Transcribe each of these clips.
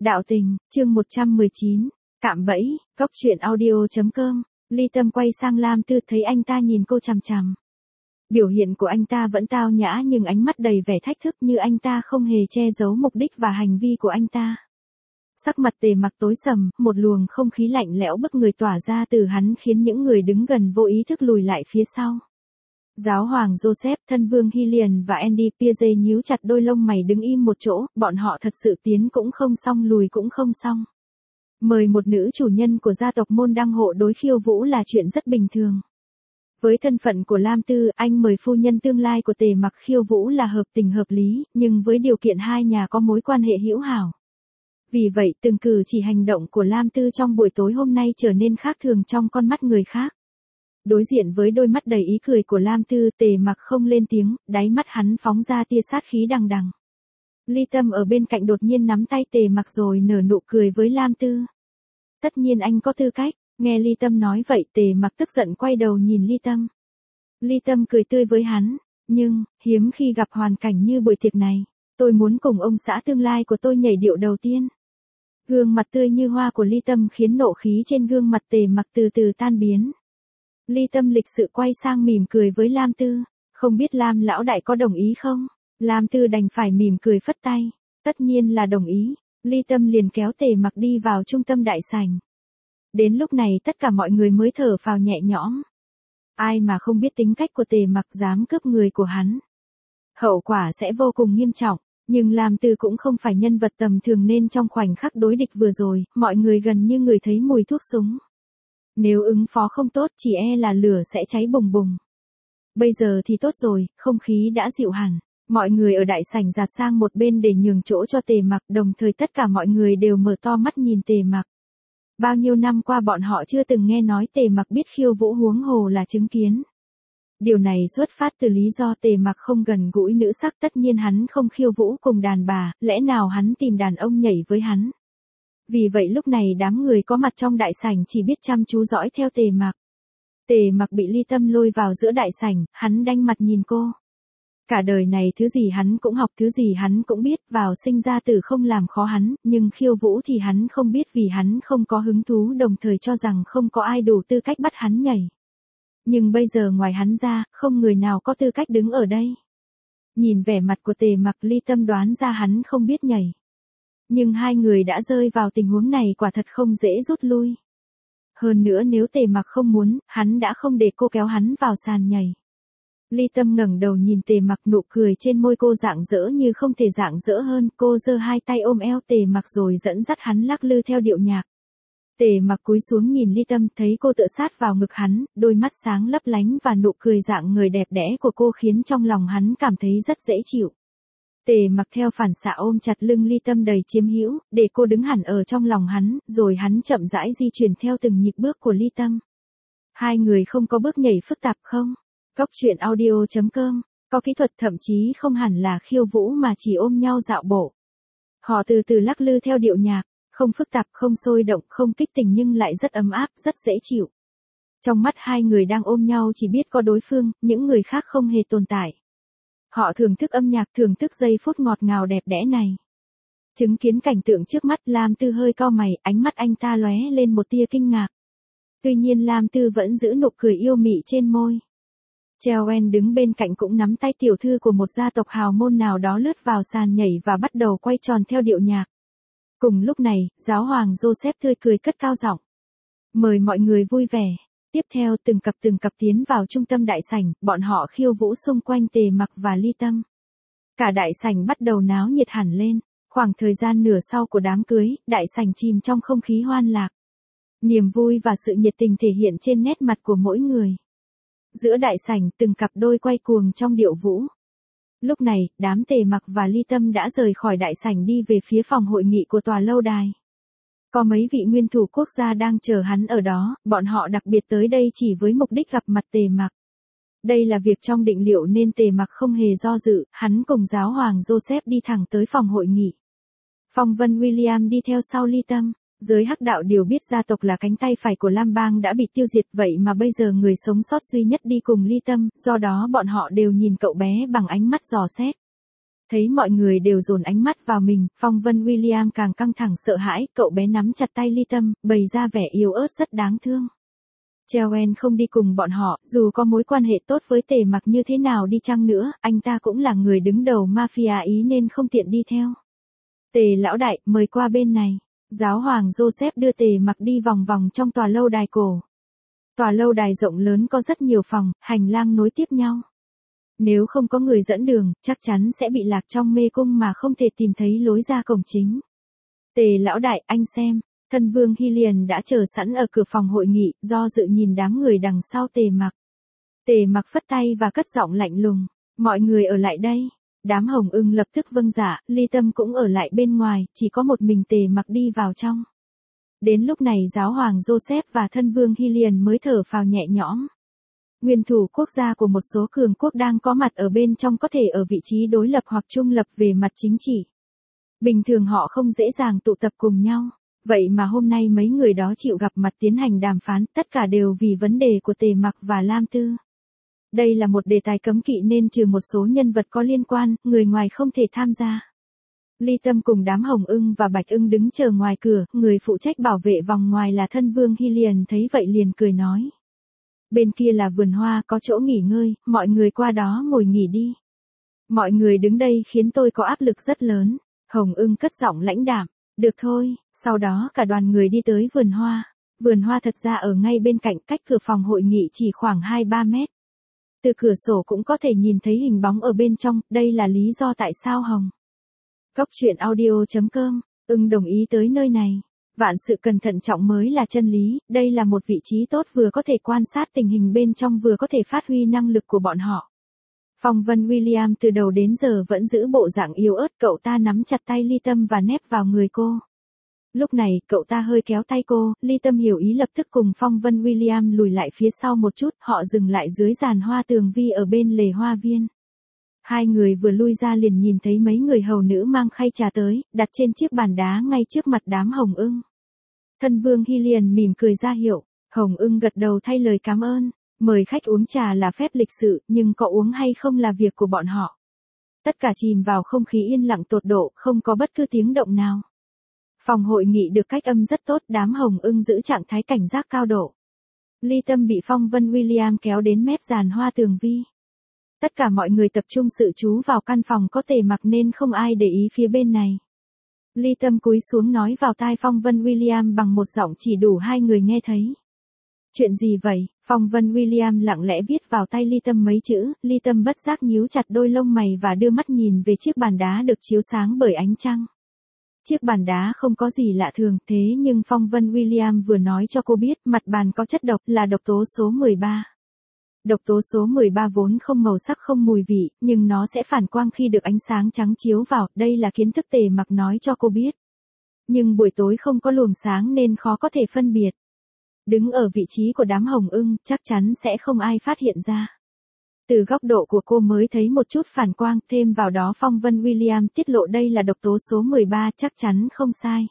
Đạo tình, chương 119, cạm bẫy, góc truyện audio.com, Ly Tâm quay sang Lam Tư thấy anh ta nhìn cô chằm chằm. Biểu hiện của anh ta vẫn tao nhã nhưng ánh mắt đầy vẻ thách thức như anh ta không hề che giấu mục đích và hành vi của anh ta. Sắc mặt Tề Mặc tối sầm, một luồng không khí lạnh lẽo bức người tỏa ra từ hắn khiến những người đứng gần vô ý thức lùi lại phía sau. Giáo hoàng Joseph, thân vương Hylian và Andy Pierce nhíu chặt đôi lông mày đứng im một chỗ, bọn họ thật sự tiến cũng không xong lùi cũng không xong. Mời một nữ chủ nhân của gia tộc môn đăng hộ đối khiêu vũ là chuyện rất bình thường. Với thân phận của Lam Tư, anh mời phu nhân tương lai của Tề Mặc khiêu vũ là hợp tình hợp lý, nhưng với điều kiện hai nhà có mối quan hệ hữu hảo. Vì vậy, từng cử chỉ hành động của Lam Tư trong buổi tối hôm nay trở nên khác thường trong con mắt người khác. Đối diện với đôi mắt đầy ý cười của Lam Tư, Tề Mặc không lên tiếng, đáy mắt hắn phóng ra tia sát khí đằng đằng. Ly Tâm ở bên cạnh đột nhiên nắm tay Tề Mặc rồi nở nụ cười với Lam Tư. Tất nhiên anh có tư cách, nghe Ly Tâm nói vậy Tề Mặc tức giận quay đầu nhìn Ly Tâm. Ly Tâm cười tươi với hắn, nhưng, hiếm khi gặp hoàn cảnh như buổi tiệc này, tôi muốn cùng ông xã tương lai của tôi nhảy điệu đầu tiên. Gương mặt tươi như hoa của Ly Tâm khiến nộ khí trên gương mặt Tề Mặc từ từ tan biến. Ly Tâm lịch sự quay sang mỉm cười với Lam Tư, không biết Lam lão đại có đồng ý không? Lam Tư đành phải mỉm cười phất tay, tất nhiên là đồng ý. Ly Tâm liền kéo Tề Mặc đi vào trung tâm đại sảnh. Đến lúc này tất cả mọi người mới thở phào nhẹ nhõm. Ai mà không biết tính cách của Tề Mặc dám cướp người của hắn. Hậu quả sẽ vô cùng nghiêm trọng, nhưng Lam Tư cũng không phải nhân vật tầm thường nên trong khoảnh khắc đối địch vừa rồi, mọi người gần như ngửi thấy mùi thuốc súng. Nếu ứng phó không tốt chỉ e là lửa sẽ cháy bùng bùng. Bây giờ thì tốt rồi, không khí đã dịu hẳn. Mọi người ở đại sảnh dạt sang một bên để nhường chỗ cho Tề Mặc, đồng thời tất cả mọi người đều mở to mắt nhìn Tề Mặc. Bao nhiêu năm qua bọn họ chưa từng nghe nói Tề Mặc biết khiêu vũ huống hồ là chứng kiến. Điều này xuất phát từ lý do Tề Mặc không gần gũi nữ sắc, tất nhiên hắn không khiêu vũ cùng đàn bà, lẽ nào hắn tìm đàn ông nhảy với hắn. Vì vậy lúc này đám người có mặt trong đại sảnh chỉ biết chăm chú dõi theo Tề Mặc. Tề Mặc bị Ly Tâm lôi vào giữa đại sảnh, hắn đanh mặt nhìn cô. Cả đời này thứ gì hắn cũng học, thứ gì hắn cũng biết, vào sinh ra tử không làm khó hắn, nhưng khiêu vũ thì hắn không biết vì hắn không có hứng thú, đồng thời cho rằng không có ai đủ tư cách bắt hắn nhảy. Nhưng bây giờ ngoài hắn ra, không người nào có tư cách đứng ở đây. Nhìn vẻ mặt của Tề Mặc, Ly Tâm đoán ra hắn không biết nhảy. Nhưng hai người đã rơi vào tình huống này quả thật không dễ rút lui. Hơn nữa nếu Tề Mặc không muốn, hắn đã không để cô kéo hắn vào sàn nhảy. Ly Tâm ngẩng đầu nhìn Tề Mặc, nụ cười trên môi cô rạng rỡ như không thể rạng rỡ hơn, cô giơ hai tay ôm eo Tề Mặc rồi dẫn dắt hắn lắc lư theo điệu nhạc. Tề Mặc cúi xuống nhìn Ly Tâm, thấy cô tựa sát vào ngực hắn, đôi mắt sáng lấp lánh và nụ cười dạng người đẹp đẽ của cô khiến trong lòng hắn cảm thấy rất dễ chịu. Tề Mặc theo phản xạ ôm chặt lưng Ly Tâm đầy chiếm hữu, để cô đứng hẳn ở trong lòng hắn, rồi hắn chậm rãi di chuyển theo từng nhịp bước của Ly Tâm. Hai người không có bước nhảy phức tạp không? Góc truyện audio.com, có kỹ thuật thậm chí không hẳn là khiêu vũ mà chỉ ôm nhau dạo bộ. Họ từ từ lắc lư theo điệu nhạc, không phức tạp, không sôi động, không kích tình nhưng lại rất ấm áp, rất dễ chịu. Trong mắt hai người đang ôm nhau chỉ biết có đối phương, những người khác không hề tồn tại. Họ thưởng thức âm nhạc, thưởng thức giây phút ngọt ngào đẹp đẽ này. Chứng kiến cảnh tượng trước mắt, Lam Tư hơi cau mày, ánh mắt anh ta lóe lên một tia kinh ngạc. Tuy nhiên Lam Tư vẫn giữ nụ cười yêu mị trên môi. Chelen đứng bên cạnh cũng nắm tay tiểu thư của một gia tộc hào môn nào đó lướt vào sàn nhảy và bắt đầu quay tròn theo điệu nhạc. Cùng lúc này, giáo hoàng Joseph tươi cười cất cao giọng. Mời mọi người vui vẻ. Tiếp theo từng cặp tiến vào trung tâm đại sảnh, bọn họ khiêu vũ xung quanh Tề Mặc và Ly Tâm. Cả đại sảnh bắt đầu náo nhiệt hẳn lên, khoảng thời gian nửa sau của đám cưới, đại sảnh chìm trong không khí hoan lạc. Niềm vui và sự nhiệt tình thể hiện trên nét mặt của mỗi người. Giữa đại sảnh từng cặp đôi quay cuồng trong điệu vũ. Lúc này, đám Tề Mặc và Ly Tâm đã rời khỏi đại sảnh đi về phía phòng hội nghị của tòa lâu đài. Có mấy vị nguyên thủ quốc gia đang chờ hắn ở đó, bọn họ đặc biệt tới đây chỉ với mục đích gặp mặt Tề Mặc. Đây là việc trong định liệu nên Tề Mặc không hề do dự, hắn cùng giáo hoàng Joseph đi thẳng tới phòng hội nghị. Phong Vân William đi theo sau Ly Tâm. Giới hắc đạo đều biết gia tộc là cánh tay phải của Lam Bang đã bị tiêu diệt, vậy mà bây giờ người sống sót duy nhất đi cùng Ly Tâm, do đó bọn họ đều nhìn cậu bé bằng ánh mắt dò xét. Thấy mọi người đều dồn ánh mắt vào mình, Phong Vân William càng căng thẳng sợ hãi, cậu bé nắm chặt tay Ly Tâm, bày ra vẻ yếu ớt rất đáng thương. Joel không đi cùng bọn họ, dù có mối quan hệ tốt với Tề Mặc như thế nào đi chăng nữa, anh ta cũng là người đứng đầu mafia Ý nên không tiện đi theo. Tề lão đại, mời qua bên này. Giáo hoàng Joseph đưa Tề Mặc đi vòng vòng trong tòa lâu đài cổ. Tòa lâu đài rộng lớn có rất nhiều phòng, hành lang nối tiếp nhau. Nếu không có người dẫn đường, chắc chắn sẽ bị lạc trong mê cung mà không thể tìm thấy lối ra cổng chính. Tề lão đại, anh xem, thân vương Hylian đã chờ sẵn ở cửa phòng hội nghị, do dự nhìn đám người đằng sau Tề Mặc. Tề Mặc phất tay và cất giọng lạnh lùng, mọi người ở lại đây. Đám Hồng Ưng lập tức vâng dạ, Ly Tâm cũng ở lại bên ngoài, chỉ có một mình Tề Mặc đi vào trong. Đến lúc này giáo hoàng Joseph và thân vương Hylian mới thở phào nhẹ nhõm. Nguyên thủ quốc gia của một số cường quốc đang có mặt ở bên trong có thể ở vị trí đối lập hoặc trung lập về mặt chính trị. Bình thường họ không dễ dàng tụ tập cùng nhau, vậy mà hôm nay mấy người đó chịu gặp mặt tiến hành đàm phán, tất cả đều vì vấn đề của Tề Mặc và Lam Tư. Đây là một đề tài cấm kỵ nên trừ một số nhân vật có liên quan, người ngoài không thể tham gia. Ly Tâm cùng đám Hồng Ưng và Bạch Ưng đứng chờ ngoài cửa, người phụ trách bảo vệ vòng ngoài là thân vương Hylian thấy vậy liền cười nói. Bên kia là vườn hoa có chỗ nghỉ ngơi, mọi người qua đó ngồi nghỉ đi. Mọi người đứng đây khiến tôi có áp lực rất lớn. Hồng Ưng cất giọng lãnh đạm, được thôi, sau đó cả đoàn người đi tới vườn hoa. Vườn hoa thật ra ở ngay bên cạnh, cách cửa phòng hội nghị chỉ khoảng 2-3 mét. Từ cửa sổ cũng có thể nhìn thấy hình bóng ở bên trong, đây là lý do tại sao Hồng. Góc truyện audio.com, Ưng đồng ý tới nơi này. Vạn sự cẩn thận trọng mới là chân lý, đây là một vị trí tốt vừa có thể quan sát tình hình bên trong vừa có thể phát huy năng lực của bọn họ. Phong Vân William từ đầu đến giờ vẫn giữ bộ dạng yếu ớt, cậu ta nắm chặt tay Ly Tâm và nép vào người cô. Lúc này, cậu ta hơi kéo tay cô, Ly Tâm hiểu ý lập tức cùng Phong Vân William lùi lại phía sau một chút, họ dừng lại dưới giàn hoa tường vi ở bên lề hoa viên. Hai người vừa lui ra liền nhìn thấy mấy người hầu nữ mang khay trà tới, đặt trên chiếc bàn đá ngay trước mặt đám Hồng Ưng. Thân vương Hylian mỉm cười ra hiệu, Hồng Ưng gật đầu thay lời cảm ơn, mời khách uống trà là phép lịch sự, nhưng có uống hay không là việc của bọn họ. Tất cả chìm vào không khí yên lặng tột độ, không có bất cứ tiếng động nào. Phòng hội nghị được cách âm rất tốt, đám Hồng Ưng giữ trạng thái cảnh giác cao độ. Ly Tâm bị Phong Vân William kéo đến mép giàn hoa tường vi. Tất cả mọi người tập trung sự chú vào căn phòng có Tề Mặc nên không ai để ý phía bên này. Ly Tâm cúi xuống nói vào tai Phong Vân William bằng một giọng chỉ đủ hai người nghe thấy. Chuyện gì vậy? Phong Vân William lặng lẽ viết vào tay Ly Tâm mấy chữ, Ly Tâm bất giác nhíu chặt đôi lông mày và đưa mắt nhìn về chiếc bàn đá được chiếu sáng bởi ánh trăng. Chiếc bàn đá không có gì lạ thường, thế nhưng Phong Vân William vừa nói cho cô biết mặt bàn có chất độc là độc tố số 13. Độc tố số 13 vốn không màu sắc không mùi vị, nhưng nó sẽ phản quang khi được ánh sáng trắng chiếu vào, đây là kiến thức Tề Mặc nói cho cô biết. Nhưng buổi tối không có luồng sáng nên khó có thể phân biệt. Đứng ở vị trí của đám Hồng Ưng, chắc chắn sẽ không ai phát hiện ra. Từ góc độ của cô mới thấy một chút phản quang, thêm vào đó Phong Vân William tiết lộ đây là độc tố số 13 chắc chắn không sai.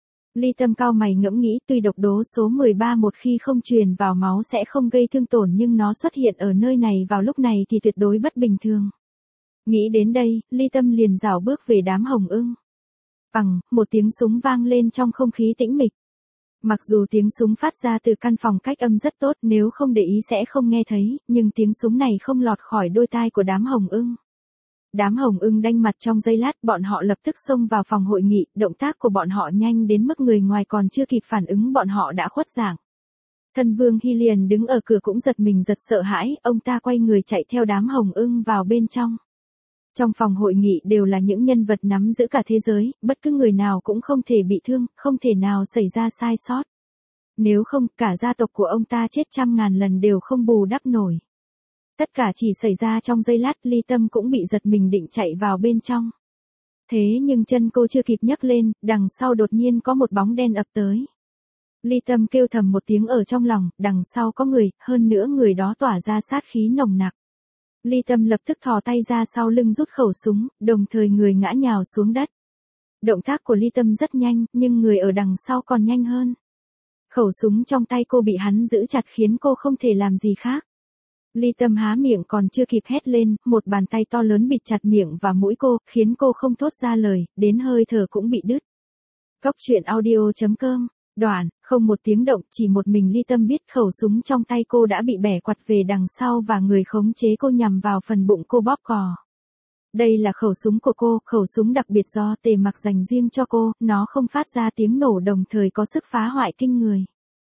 Ly Tâm cau mày ngẫm nghĩ, tuy độc tố số 13 một khi không truyền vào máu sẽ không gây thương tổn nhưng nó xuất hiện ở nơi này vào lúc này thì tuyệt đối bất bình thường. Nghĩ đến đây, Ly Tâm liền rảo bước về đám Hồng Ưng. Bằng, một tiếng súng vang lên trong không khí tĩnh mịch. Mặc dù tiếng súng phát ra từ căn phòng cách âm rất tốt, nếu không để ý sẽ không nghe thấy, nhưng tiếng súng này không lọt khỏi đôi tai của đám Hồng Ưng. Đám Hồng Ưng đanh mặt trong giây lát, bọn họ lập tức xông vào phòng hội nghị, động tác của bọn họ nhanh đến mức người ngoài còn chưa kịp phản ứng bọn họ đã khuất dạng. Thân vương Hylian đứng ở cửa cũng giật mình giật sợ hãi, ông ta quay người chạy theo đám Hồng Ưng vào bên trong. Trong phòng hội nghị đều là những nhân vật nắm giữ cả thế giới, bất cứ người nào cũng không thể bị thương, không thể nào xảy ra sai sót. Nếu không, cả gia tộc của ông ta chết trăm ngàn lần đều không bù đắp nổi. Tất cả chỉ xảy ra trong giây lát, Ly Tâm cũng bị giật mình định chạy vào bên trong. Thế nhưng chân cô chưa kịp nhấc lên, đằng sau đột nhiên có một bóng đen ập tới. Ly Tâm kêu thầm một tiếng ở trong lòng, đằng sau có người, hơn nữa người đó tỏa ra sát khí nồng nặc. Ly Tâm lập tức thò tay ra sau lưng rút khẩu súng, đồng thời người ngã nhào xuống đất. Động tác của Ly Tâm rất nhanh, nhưng người ở đằng sau còn nhanh hơn. Khẩu súng trong tay cô bị hắn giữ chặt khiến cô không thể làm gì khác. Ly Tâm há miệng còn chưa kịp hét lên, một bàn tay to lớn bịt chặt miệng và mũi cô, khiến cô không thốt ra lời, đến hơi thở cũng bị đứt. Cốc truyện audio.com, đoạn, không một tiếng động, chỉ một mình Ly Tâm biết khẩu súng trong tay cô đã bị bẻ quặt về đằng sau và người khống chế cô nhằm vào phần bụng cô bóp cò. Đây là khẩu súng của cô, khẩu súng đặc biệt do Tề Mặc dành riêng cho cô, nó không phát ra tiếng nổ đồng thời có sức phá hoại kinh người.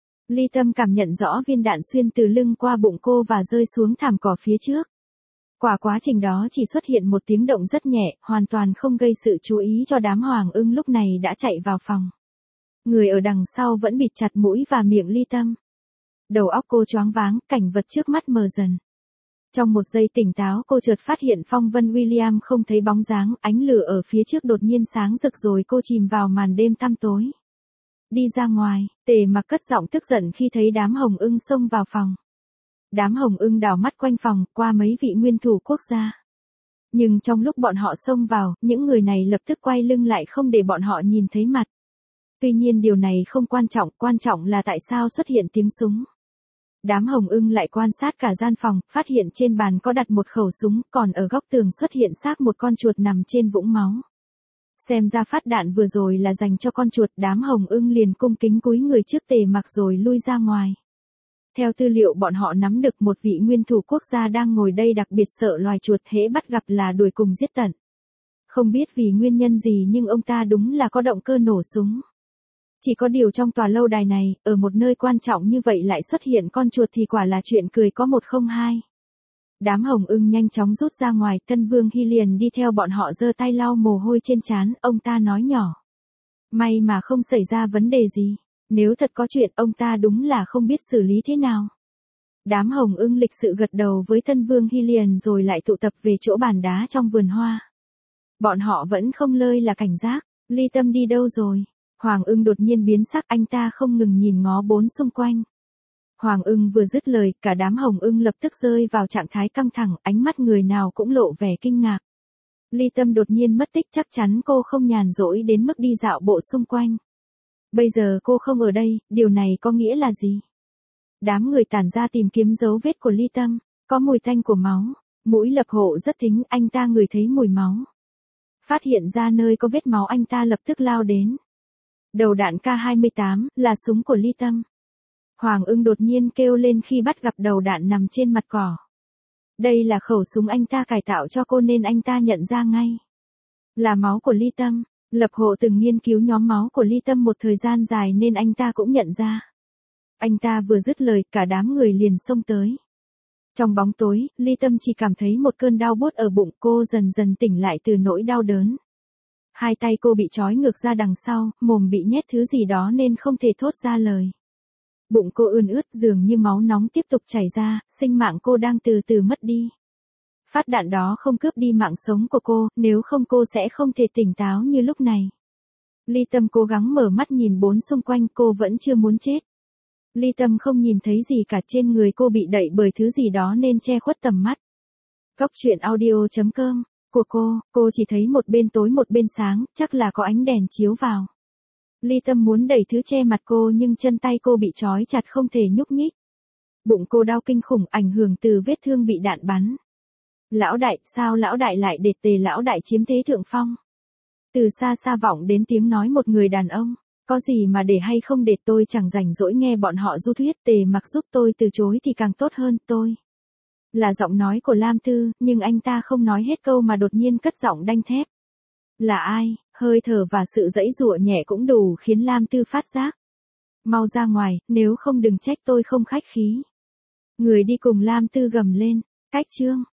Ly Tâm cảm nhận rõ viên đạn xuyên từ lưng qua bụng cô và rơi xuống thảm cỏ phía trước. Quá trình đó chỉ xuất hiện một tiếng động rất nhẹ, hoàn toàn không gây sự chú ý cho đám Hoàng Ưng lúc này đã chạy vào phòng. Người ở đằng sau vẫn bịt chặt mũi và miệng Ly Tâm. Đầu óc cô choáng váng, cảnh vật trước mắt mờ dần. Trong một giây tỉnh táo cô chợt phát hiện Phong Vân William không thấy bóng dáng, ánh lửa ở phía trước đột nhiên sáng rực rồi cô chìm vào màn đêm tăm tối. Đi ra ngoài, Tề Mặc cất giọng tức giận khi thấy đám Hồng Ưng xông vào phòng. Đám Hồng Ưng đảo mắt quanh phòng, qua mấy vị nguyên thủ quốc gia. Nhưng trong lúc bọn họ xông vào, những người này lập tức quay lưng lại không để bọn họ nhìn thấy mặt. Tuy nhiên điều này không quan trọng là tại sao xuất hiện tiếng súng. Đám Hồng Ưng lại quan sát cả gian phòng, phát hiện trên bàn có đặt một khẩu súng, còn ở góc tường xuất hiện xác một con chuột nằm trên vũng máu. Xem ra phát đạn vừa rồi là dành cho con chuột, đám Hồng Ưng liền cung kính cúi người trước Tề Mặc rồi lui ra ngoài. Theo tư liệu bọn họ nắm được một vị nguyên thủ quốc gia đang ngồi đây đặc biệt sợ loài chuột, hễ bắt gặp là đuổi cùng giết tận. Không biết vì nguyên nhân gì nhưng ông ta đúng là có động cơ nổ súng. Chỉ có điều trong tòa lâu đài này, ở một nơi quan trọng như vậy lại xuất hiện con chuột thì quả là chuyện cười có một không hai. Đám Hồng Ưng nhanh chóng rút ra ngoài, Tân Vương Hy liền đi theo bọn họ giơ tay lau mồ hôi trên trán, ông ta nói nhỏ. May mà không xảy ra vấn đề gì, nếu thật có chuyện ông ta đúng là không biết xử lý thế nào. Đám Hồng Ưng lịch sự gật đầu với Tân Vương Hy liền rồi lại tụ tập về chỗ bàn đá trong vườn hoa. Bọn họ vẫn không lơi là cảnh giác, Ly Tâm đi đâu rồi? Hoàng Ưng đột nhiên biến sắc, anh ta không ngừng nhìn ngó bốn xung quanh. Hoàng Ưng vừa dứt lời, cả đám Hồng Ưng lập tức rơi vào trạng thái căng thẳng, ánh mắt người nào cũng lộ vẻ kinh ngạc. Ly Tâm đột nhiên mất tích, chắc chắn cô không nhàn rỗi đến mức đi dạo bộ xung quanh. Bây giờ cô không ở đây, điều này có nghĩa là gì? Đám người tản ra tìm kiếm dấu vết của Ly Tâm, có mùi tanh của máu, mũi Lập Hộ rất thính, anh ta ngửi thấy mùi máu. Phát hiện ra nơi có vết máu anh ta lập tức lao đến. Đầu đạn K28 là súng của Ly Tâm. Hoàng Ưng đột nhiên kêu lên khi bắt gặp đầu đạn nằm trên mặt cỏ. Đây là khẩu súng anh ta cải tạo cho cô nên anh ta nhận ra ngay. Là máu của Ly Tâm. Lập Hộ từng nghiên cứu nhóm máu của Ly Tâm một thời gian dài nên anh ta cũng nhận ra. Anh ta vừa dứt lời, cả đám người liền xông tới. Trong bóng tối, Ly Tâm chỉ cảm thấy một cơn đau buốt ở bụng, cô dần dần tỉnh lại từ nỗi đau đớn. Hai tay cô bị trói ngược ra đằng sau, mồm bị nhét thứ gì đó nên không thể thốt ra lời. Bụng cô ươn ướt, dường như máu nóng tiếp tục chảy ra, sinh mạng cô đang từ từ mất đi. Phát đạn đó không cướp đi mạng sống của cô, nếu không cô sẽ không thể tỉnh táo như lúc này. Ly Tâm cố gắng mở mắt nhìn bốn xung quanh, cô vẫn chưa muốn chết. Ly Tâm không nhìn thấy gì cả, trên người cô bị đậy bởi thứ gì đó nên che khuất tầm mắt. Cốc truyện audio.com của cô chỉ thấy một bên tối một bên sáng, chắc là có ánh đèn chiếu vào. Ly Tâm muốn đẩy thứ che mặt cô nhưng chân tay cô bị trói chặt không thể nhúc nhích. Bụng cô đau kinh khủng, ảnh hưởng từ vết thương bị đạn bắn. Lão đại, sao lão đại lại để Tề lão đại chiếm thế thượng phong? Từ xa xa vọng đến tiếng nói một người đàn ông. Có gì mà để hay không để, tôi chẳng rảnh rỗi nghe bọn họ du thuyết, Tề Mặc giúp tôi từ chối thì càng tốt hơn, tôi. Là giọng nói của Lam Tư, nhưng anh ta không nói hết câu mà đột nhiên cất giọng đanh thép. Là ai? Hơi thở và sự giãy giụa nhẹ cũng đủ khiến Lam Tư phát giác. Mau ra ngoài, nếu không đừng trách tôi không khách khí. Người đi cùng Lam Tư gầm lên, cách chương.